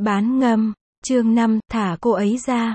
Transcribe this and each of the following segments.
Bán ngâm, chương 5, thả cô ấy ra,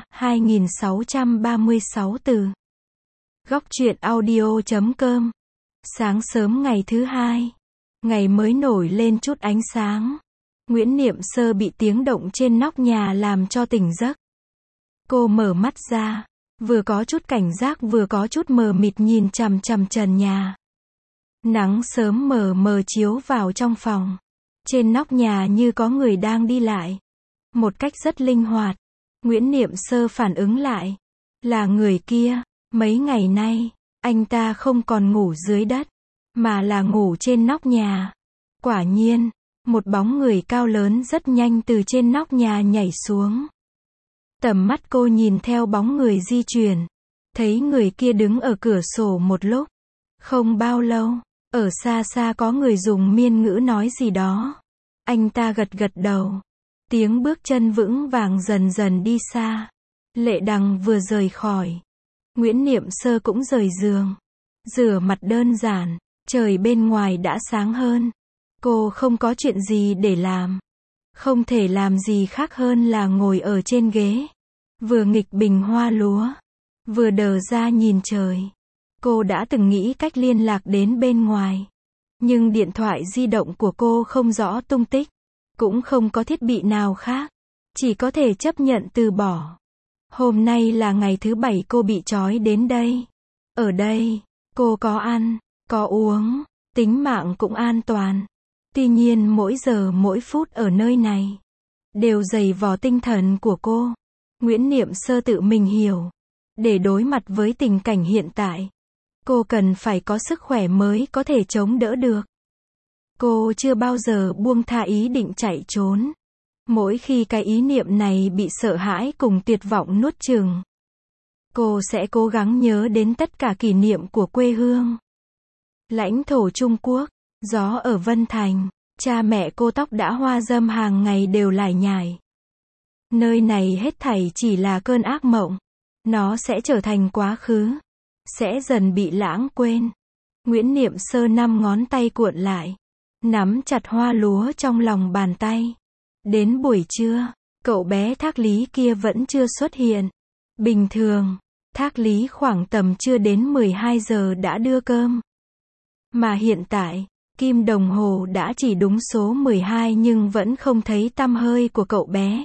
2636 từ. Góc truyện audio.com. Sáng sớm ngày thứ hai, ngày mới nổi lên chút ánh sáng. Nguyễn Niệm Sơ bị tiếng động trên nóc nhà làm cho tỉnh giấc. Cô mở mắt ra, vừa có chút cảnh giác vừa có chút mờ mịt nhìn chằm chằm trần nhà. Nắng sớm mờ mờ chiếu vào trong phòng. Trên nóc nhà như có người đang đi lại. Một cách rất linh hoạt. Nguyễn Niệm Sơ phản ứng lại. Là người kia. Mấy ngày nay, anh ta không còn ngủ dưới đất, mà là ngủ trên nóc nhà. Quả nhiên, một bóng người cao lớn rất nhanh từ trên nóc nhà nhảy xuống. Tầm mắt cô nhìn theo bóng người di chuyển. Thấy người kia đứng ở cửa sổ một lúc. Không bao lâu, ở xa xa có người dùng miên ngữ nói gì đó. Anh ta gật gật đầu. Tiếng bước chân vững vàng dần dần đi xa. Lệ Đằng vừa rời khỏi. Nguyễn Niệm Sơ cũng rời giường. Rửa mặt đơn giản. Trời bên ngoài đã sáng hơn. Cô không có chuyện gì để làm. Không thể làm gì khác hơn là ngồi ở trên ghế. Vừa nghịch bình hoa lúa. Vừa đờ ra nhìn trời. Cô đã từng nghĩ cách liên lạc đến bên ngoài. Nhưng điện thoại di động của cô không rõ tung tích. Cũng không có thiết bị nào khác. Chỉ có thể chấp nhận từ bỏ. Hôm nay là ngày thứ 7 cô bị trói đến đây. Ở đây, cô có ăn, có uống, tính mạng cũng an toàn. Tuy nhiên mỗi giờ mỗi phút ở nơi này đều dày vò tinh thần của cô. Nguyễn Niệm Sơ tự mình hiểu. Để đối mặt với tình cảnh hiện tại, cô cần phải có sức khỏe mới có thể chống đỡ được. Cô chưa bao giờ buông tha ý định chạy trốn. Mỗi khi cái ý niệm này bị sợ hãi cùng tuyệt vọng nuốt chửng, cô sẽ cố gắng nhớ đến tất cả kỷ niệm của quê hương. Lãnh thổ Trung Quốc, gió ở Vân Thành, cha mẹ cô tóc đã hoa râm hàng ngày đều lải nhải. Nơi này hết thảy chỉ là cơn ác mộng. Nó sẽ trở thành quá khứ. Sẽ dần bị lãng quên. Nguyễn Niệm Sơ 5 ngón tay cuộn lại. Nắm chặt hoa lúa trong lòng bàn tay. Đến buổi trưa, cậu bé Thác Lý kia vẫn chưa xuất hiện. Bình thường, Thác Lý khoảng tầm chưa đến 12 giờ đã đưa cơm. Mà hiện tại, kim đồng hồ đã chỉ đúng số 12 nhưng vẫn không thấy tăm hơi của cậu bé.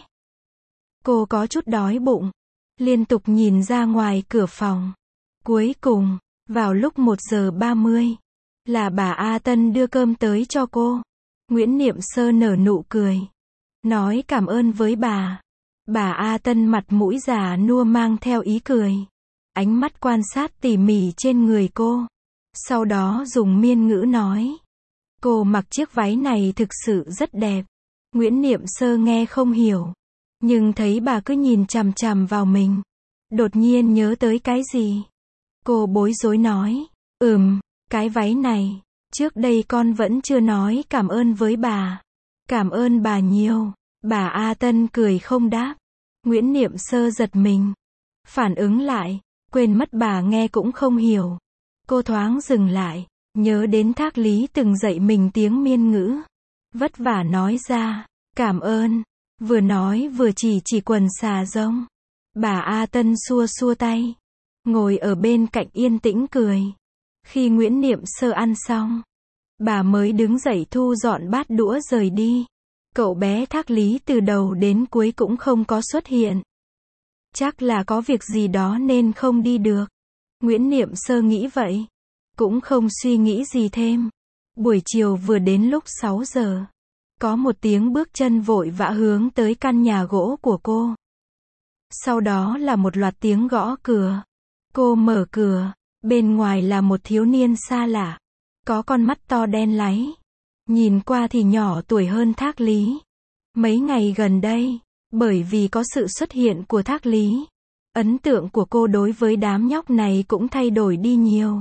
Cô có chút đói bụng. Liên tục nhìn ra ngoài cửa phòng. Cuối cùng, vào lúc 1 giờ 30, là bà A Tân đưa cơm tới cho cô. Nguyễn Niệm Sơ nở nụ cười. Nói cảm ơn với bà. Bà A Tân mặt mũi già nua mang theo ý cười. Ánh mắt quan sát tỉ mỉ trên người cô. Sau đó dùng miên ngữ nói. Cô mặc chiếc váy này thực sự rất đẹp. Nguyễn Niệm Sơ nghe không hiểu. Nhưng thấy bà cứ nhìn chằm chằm vào mình. Đột nhiên nhớ tới cái gì. Cô bối rối nói. Cái váy này. Trước đây con vẫn chưa nói cảm ơn với bà. Cảm ơn bà nhiều. Bà A Tân cười không đáp. Nguyễn Niệm Sơ giật mình. Phản ứng lại. Quên mất bà nghe cũng không hiểu. Cô thoáng dừng lại. Nhớ đến Thác Lý từng dạy mình tiếng miên ngữ. Vất vả nói ra. Cảm ơn. Vừa nói vừa chỉ quần xà rông. Bà A Tân xua xua tay. Ngồi ở bên cạnh yên tĩnh cười. Khi Nguyễn Niệm Sơ ăn xong, bà mới đứng dậy thu dọn bát đũa rời đi. Cậu bé Thác Lý từ đầu đến cuối cũng không có xuất hiện. Chắc là có việc gì đó nên không đi được. Nguyễn Niệm Sơ nghĩ vậy. Cũng không suy nghĩ gì thêm. Buổi chiều vừa đến lúc 6 giờ. Có một tiếng bước chân vội vã hướng tới căn nhà gỗ của cô. Sau đó là một loạt tiếng gõ cửa. Cô mở cửa. Bên ngoài là một thiếu niên xa lạ. Có con mắt to đen láy. Nhìn qua thì nhỏ tuổi hơn Thác Lý. Mấy ngày gần đây, bởi vì có sự xuất hiện của Thác Lý, ấn tượng của cô đối với đám nhóc này cũng thay đổi đi nhiều.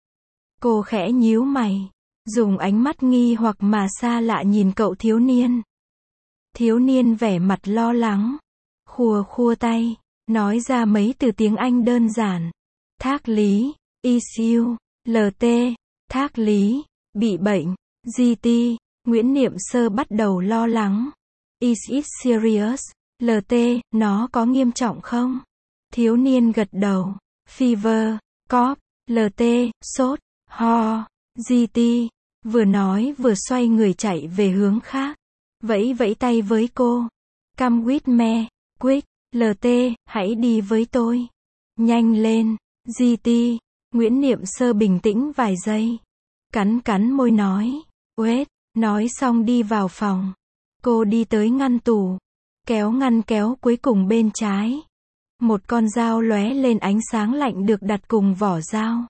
Cô khẽ nhíu mày. Dùng ánh mắt nghi hoặc mà xa lạ nhìn cậu thiếu niên. Thiếu niên vẻ mặt lo lắng. Khua khua tay. Nói ra mấy từ tiếng Anh đơn giản. Thác Lý. ICU. LT. Thác Lý. Bị bệnh. GT. Nguyễn Niệm Sơ bắt đầu lo lắng. Is it serious? LT, nó có nghiêm trọng không? Thiếu niên gật đầu. Fever, cough, LT, sốt, ho, GT. Vừa nói vừa xoay người chạy về hướng khác. Vẫy vẫy tay với cô. Come with me, quick, LT, hãy đi với tôi. Nhanh lên, GT. Nguyễn Niệm Sơ bình tĩnh vài giây. Cắn cắn môi nói. Wait, nói xong đi vào phòng. Cô đi tới ngăn tủ. Kéo ngăn kéo cuối cùng bên trái. Một con dao lóe lên ánh sáng lạnh được đặt cùng vỏ dao.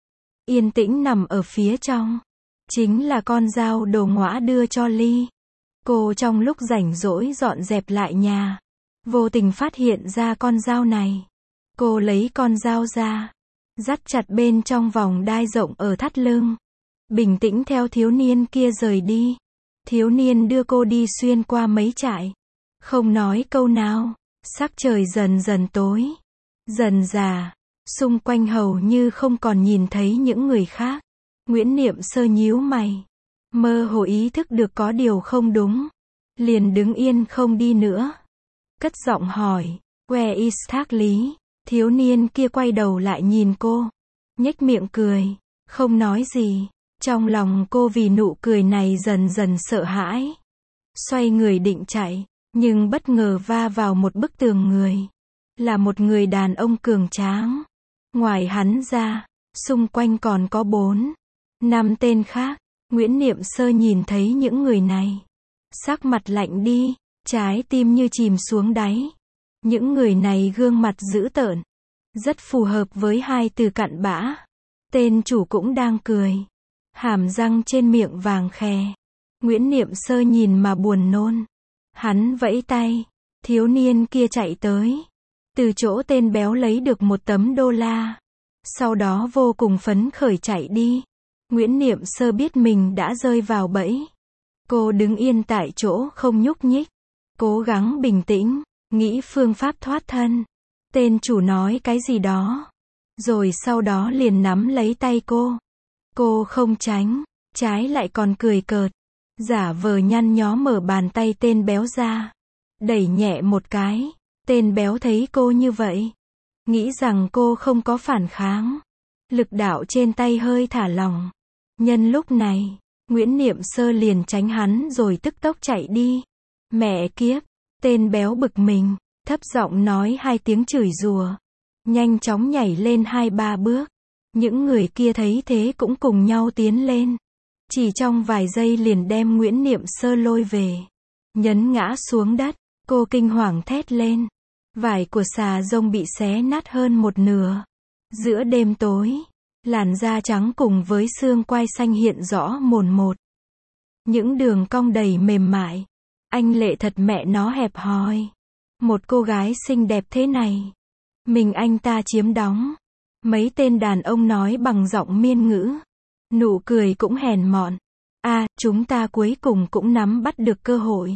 Yên tĩnh nằm ở phía trong. Chính là con dao Đồ Ngõa đưa cho Ly. Cô trong lúc rảnh rỗi dọn dẹp lại nhà. Vô tình phát hiện ra con dao này. Cô lấy con dao ra. Dắt chặt bên trong vòng đai rộng ở thắt lưng. Bình tĩnh theo thiếu niên kia rời đi. Thiếu niên đưa cô đi xuyên qua mấy trại. Không nói câu nào. Sắc trời dần dần tối. Dần dà. Xung quanh hầu như không còn nhìn thấy những người khác. Nguyễn Niệm Sơ nhíu mày. Mơ hồ ý thức được có điều không đúng. Liền đứng yên không đi nữa. Cất giọng hỏi. Where is Thác Lý? Thiếu niên kia quay đầu lại nhìn cô. Nhếch miệng cười. Không nói gì. Trong lòng cô vì nụ cười này dần dần sợ hãi. Xoay người định chạy. Nhưng bất ngờ va vào một bức tường người. Là một người đàn ông cường tráng. Ngoài hắn ra, xung quanh còn có 4, 5 tên khác. Nguyễn Niệm Sơ nhìn thấy những người này. Sắc mặt lạnh đi, trái tim như chìm xuống đáy. Những người này gương mặt dữ tợn. Rất phù hợp với hai từ cặn bã. Tên chủ cũng đang cười. Hàm răng trên miệng vàng khè. Nguyễn Niệm Sơ nhìn mà buồn nôn. Hắn vẫy tay. Thiếu niên kia chạy tới. Từ chỗ tên béo lấy được một tấm đô la. Sau đó vô cùng phấn khởi chạy đi. Nguyễn Niệm Sơ biết mình đã rơi vào bẫy. Cô đứng yên tại chỗ không nhúc nhích. Cố gắng bình tĩnh, nghĩ phương pháp thoát thân. Tên chủ nói cái gì đó. Rồi sau đó liền nắm lấy tay cô. Cô không tránh, trái lại còn cười cợt. Giả vờ nhăn nhó mở bàn tay tên béo ra. Đẩy nhẹ một cái. Tên béo thấy cô như vậy. Nghĩ rằng cô không có phản kháng. Lực đạo trên tay hơi thả lỏng. Nhân lúc này, Nguyễn Niệm Sơ liền tránh hắn rồi tức tốc chạy đi. Mẹ kiếp, tên béo bực mình, thấp giọng nói 2 tiếng chửi rủa. Nhanh chóng nhảy lên 2-3 bước. Những người kia thấy thế cũng cùng nhau tiến lên. Chỉ trong vài giây liền đem Nguyễn Niệm Sơ lôi về. Nhấn ngã xuống đất, cô kinh hoàng thét lên. Vải của xà rông bị xé nát hơn một nửa. Giữa đêm tối, làn da trắng cùng với xương quai xanh hiện rõ mồn một. Những đường cong đầy mềm mại. Anh Lệ thật mẹ nó hẹp hòi. Một cô gái xinh đẹp thế này. Mình anh ta chiếm đóng. Mấy tên đàn ông nói bằng giọng miên ngữ. Nụ cười cũng hèn mọn. Chúng ta cuối cùng cũng nắm bắt được cơ hội.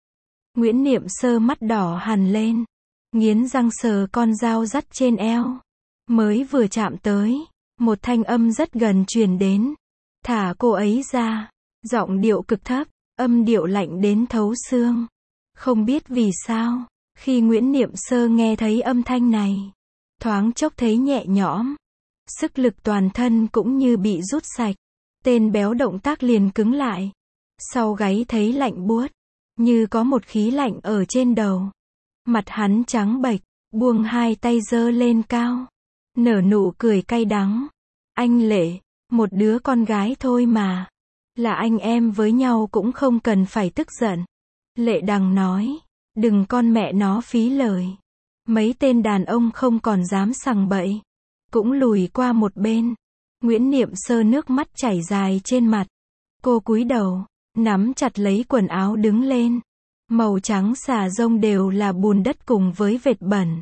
Nguyễn Niệm Sơ mắt đỏ hằn lên. Nghiến răng sờ con dao dắt trên eo. Mới vừa chạm tới. Một thanh âm rất gần truyền đến. Thả cô ấy ra. Giọng điệu cực thấp. Âm điệu lạnh đến thấu xương. Không biết vì sao. Khi Nguyễn Niệm Sơ nghe thấy âm thanh này. Thoáng chốc thấy nhẹ nhõm. Sức lực toàn thân cũng như bị rút sạch. Tên béo động tác liền cứng lại. Sau gáy thấy lạnh buốt. Như có một khí lạnh ở trên đầu. Mặt hắn trắng bệch. Buông 2 tay giơ lên cao. Nở nụ cười cay đắng. Anh Lệ, một đứa con gái thôi mà. Là anh em với nhau cũng không cần phải tức giận. Lệ Đằng nói. Đừng con mẹ nó phí lời. Mấy tên đàn ông không còn dám sằng bậy. Cũng lùi qua một bên. Nguyễn Niệm Sơ nước mắt chảy dài trên mặt. Cô cúi đầu, nắm chặt lấy quần áo đứng lên. Màu trắng xà rông đều là bùn đất cùng với vệt bẩn.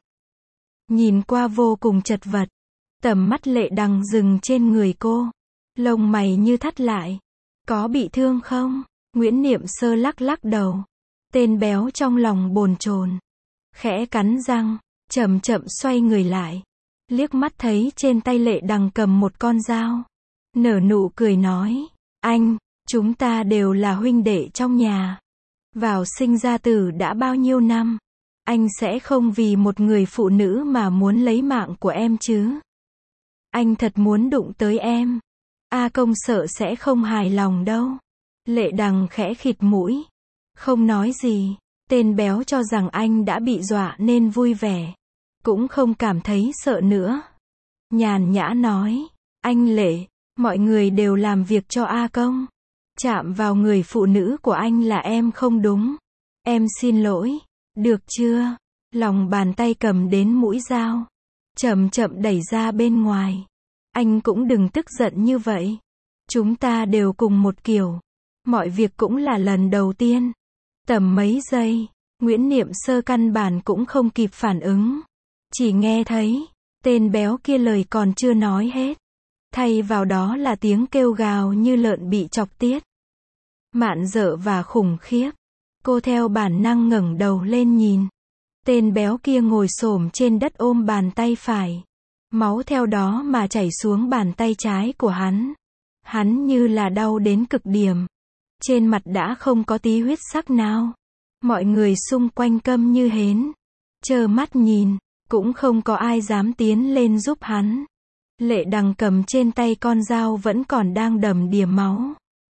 Nhìn qua vô cùng chật vật. Tầm mắt Lệ Đằng dừng trên người cô. Lông mày như thắt lại. Có bị thương không? Nguyễn Niệm Sơ lắc lắc đầu. Tên béo trong lòng bồn chồn. Khẽ cắn răng, chậm chậm xoay người lại. Liếc mắt thấy trên tay Lệ Đằng cầm một con dao. Nở nụ cười nói. Anh, chúng ta đều là huynh đệ trong nhà. Vào sinh ra tử đã bao nhiêu năm. Anh sẽ không vì một người phụ nữ mà muốn lấy mạng của em chứ. Anh thật muốn đụng tới em. A Công sợ sẽ không hài lòng đâu. Lệ Đằng khẽ khịt mũi. Không nói gì. Tên béo cho rằng anh đã bị dọa nên vui vẻ. Cũng không cảm thấy sợ nữa. Nhàn nhã nói. Anh Lệ, mọi người đều làm việc cho A Công. Chạm vào người phụ nữ của anh là em không đúng. Em xin lỗi. Được chưa? Lòng bàn tay cầm đến mũi dao. Chậm chậm đẩy ra bên ngoài. Anh cũng đừng tức giận như vậy. Chúng ta đều cùng một kiểu. Mọi việc cũng là lần đầu tiên. Tầm mấy giây, Nguyễn Niệm Sơ căn bản cũng không kịp phản ứng. Chỉ nghe thấy, tên béo kia lời còn chưa nói hết. Thay vào đó là tiếng kêu gào như lợn bị chọc tiết. Mạn dợ và khủng khiếp. Cô theo bản năng ngẩng đầu lên nhìn. Tên béo kia ngồi xổm trên đất ôm bàn tay phải. Máu theo đó mà chảy xuống bàn tay trái của hắn. Hắn như là đau đến cực điểm. Trên mặt đã không có tí huyết sắc nào. Mọi người xung quanh câm như hến. Trơ mắt nhìn, cũng không có ai dám tiến lên giúp hắn. Lệ Đằng cầm trên tay con dao vẫn còn đang đầm đìa máu.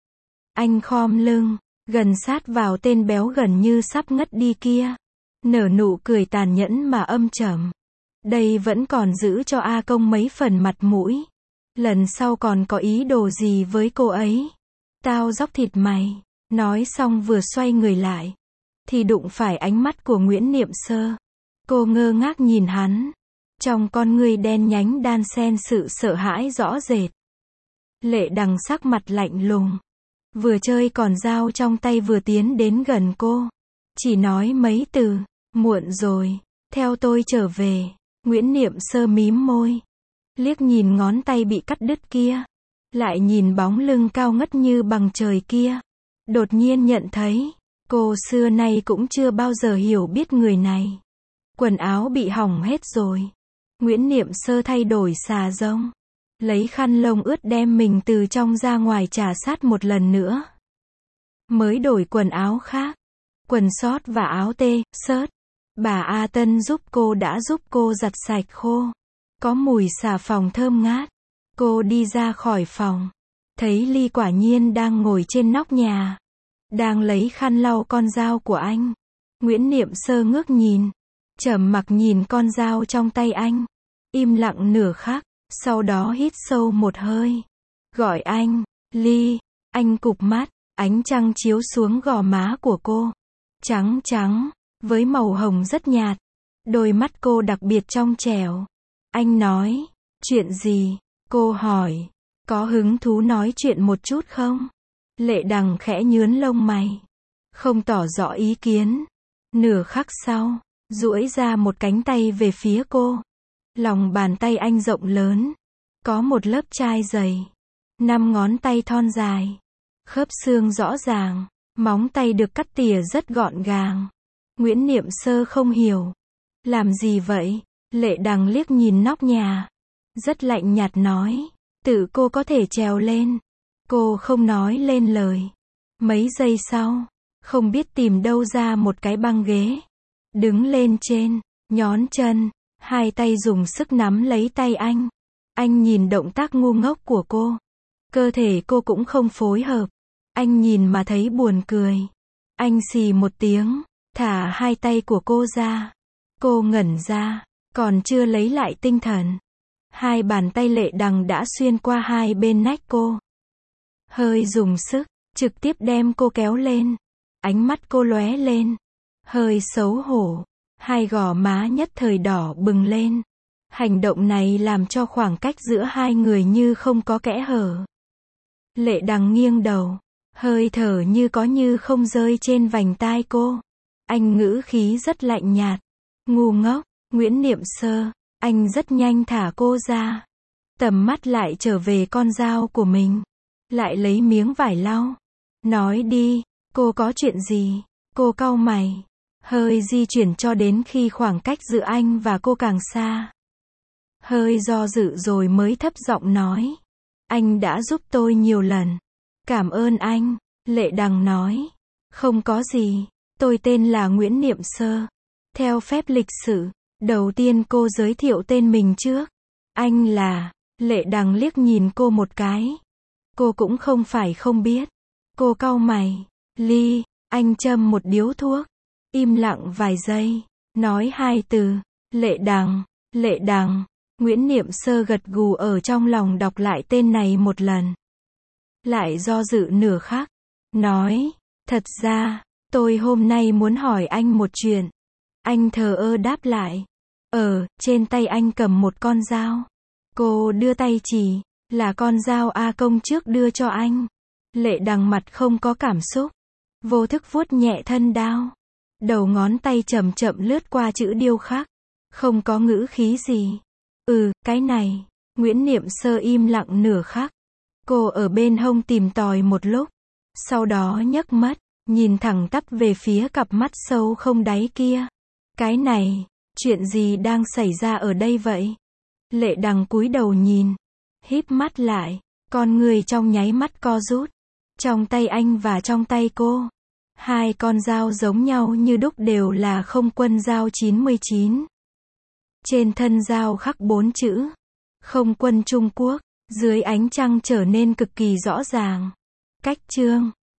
Anh khom lưng, gần sát vào tên béo gần như sắp ngất đi kia. Nở nụ cười tàn nhẫn mà âm trầm. Đây vẫn còn giữ cho A Công mấy phần mặt mũi. Lần sau còn có ý đồ gì với cô ấy? Tao dóc thịt mày. Nói xong vừa xoay người lại. Thì đụng phải ánh mắt của Nguyễn Niệm Sơ. Cô ngơ ngác nhìn hắn. Trong con ngươi đen nhánh đan xen sự sợ hãi rõ rệt. Lệ Đằng sắc mặt lạnh lùng. Vừa chơi còn dao trong tay vừa tiến đến gần cô. Chỉ nói mấy từ. Muộn rồi. Theo tôi trở về. Nguyễn Niệm Sơ mím môi. Liếc nhìn ngón tay bị cắt đứt kia. Lại nhìn bóng lưng cao ngất như bằng trời kia. Đột nhiên nhận thấy. Cô xưa nay cũng chưa bao giờ hiểu biết người này. Quần áo bị hỏng hết rồi. Nguyễn Niệm Sơ thay đổi xà rông. Lấy khăn lông ướt đem mình từ trong ra ngoài trà sát một lần nữa. Mới đổi quần áo khác. Quần sót và áo tê, xớt. Bà A Tân giúp cô đã giúp cô giặt sạch khô. Có mùi xà phòng thơm ngát. Cô đi ra khỏi phòng. Thấy Ly quả nhiên đang ngồi trên nóc nhà. Đang lấy khăn lau con dao của anh. Nguyễn Niệm Sơ ngước nhìn. Trầm mặc nhìn con dao trong tay anh. Im lặng nửa khắc. Sau đó hít sâu một hơi. Gọi anh. Ly. Anh cụp mắt. Ánh trăng chiếu xuống gò má của cô. Trắng trắng. Với màu hồng rất nhạt. Đôi mắt cô đặc biệt trong trẻo. Anh nói. Chuyện gì? Cô hỏi. Có hứng thú nói chuyện một chút không? Lệ Đằng khẽ nhướn lông mày. Không tỏ rõ ý kiến. Nửa khắc sau. Duỗi ra một cánh tay về phía cô. Lòng bàn tay anh rộng lớn. Có một lớp chai dày. 5 ngón tay thon dài. Khớp xương rõ ràng. Móng tay được cắt tỉa rất gọn gàng. Nguyễn Niệm Sơ không hiểu. Làm gì vậy? Lệ Đằng liếc nhìn nóc nhà. Rất lạnh nhạt nói. Tự cô có thể trèo lên. Cô không nói lên lời. Mấy giây sau. Không biết tìm đâu ra một cái băng ghế. Đứng lên trên. Nhón chân. Hai tay dùng sức nắm lấy tay anh. Anh nhìn động tác ngu ngốc của cô. Cơ thể cô cũng không phối hợp. Anh nhìn mà thấy buồn cười. Anh xì một tiếng. Thả hai tay của cô ra. Cô ngẩn ra. Còn chưa lấy lại tinh thần. Hai bàn tay Lệ Đằng đã xuyên qua hai bên nách cô. Hơi dùng sức. Trực tiếp đem cô kéo lên. Ánh mắt cô lóe lên. Hơi xấu hổ. Hai gò má nhất thời đỏ bừng lên. Hành động này làm cho khoảng cách giữa hai người như không có kẽ hở. Lệ Đằng nghiêng đầu. Hơi thở như có như không rơi trên vành tai cô. Anh ngữ khí rất lạnh nhạt. Ngu ngốc, Nguyễn Niệm Sơ. Anh rất nhanh thả cô ra. Tầm mắt lại trở về con dao của mình. Lại lấy miếng vải lau. Nói đi, cô có chuyện gì? Cô cau mày. Hơi di chuyển cho đến khi khoảng cách giữa anh và cô càng xa. Hơi do dự rồi mới thấp giọng nói. Anh đã giúp tôi nhiều lần. Cảm ơn anh, Lệ Đằng nói. Không có gì. Tôi tên là Nguyễn Niệm Sơ. Theo phép lịch sự, đầu tiên cô giới thiệu tên mình trước. Anh là... Lệ Đằng liếc nhìn cô một cái. Cô cũng không phải không biết. Cô cau mày. Ly, anh châm một điếu thuốc. Im lặng vài giây. Nói hai từ. Lệ Đằng, Lệ Đằng. Nguyễn Niệm Sơ gật gù ở trong lòng đọc lại tên này một lần. Lại do dự nửa khắc. Nói, thật ra, tôi hôm nay muốn hỏi anh một chuyện. Anh thờ ơ đáp lại. Trên tay anh cầm một con dao. Cô đưa tay chỉ, là con dao A Công trước đưa cho anh. Lệ Đằng mặt không có cảm xúc. Vô thức vuốt nhẹ thân đao. Đầu ngón tay chậm chậm lướt qua chữ điêu khắc. Không có ngữ khí gì. Cái này. Nguyễn Niệm Sơ im lặng nửa khắc. Cô ở bên hông tìm tòi một lúc. Sau đó nhấc mắt, nhìn thẳng tắp về phía cặp mắt sâu không đáy kia. Cái này, chuyện gì đang xảy ra ở đây vậy? Lệ Đằng cúi đầu nhìn, híp mắt lại, con người trong nháy mắt co rút. Trong tay anh và trong tay cô, hai con dao giống nhau như đúc đều là Không Quân dao 99. Trên thân dao khắc 4 chữ Không Quân Trung Quốc, dưới ánh trăng trở nên cực kỳ rõ ràng. Cách chương